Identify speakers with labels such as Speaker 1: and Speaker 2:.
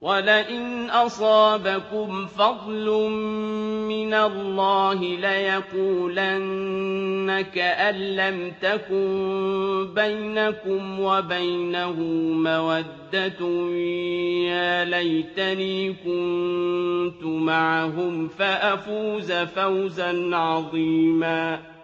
Speaker 1: وَلَئِنْ أَصَابَكُمْ فَضْلٌ مِّنَ اللَّهِ لَيَقُولَنَّ كَأَن لَّمْ تَكُن بَيْنَكُمْ وَبَيْنَهُ مَوَدَّةٌ يَا لَيْتَنِي كُنتُ مَعَهُمْ فَأَفُوزَ فَوْزًا عَظِيمًا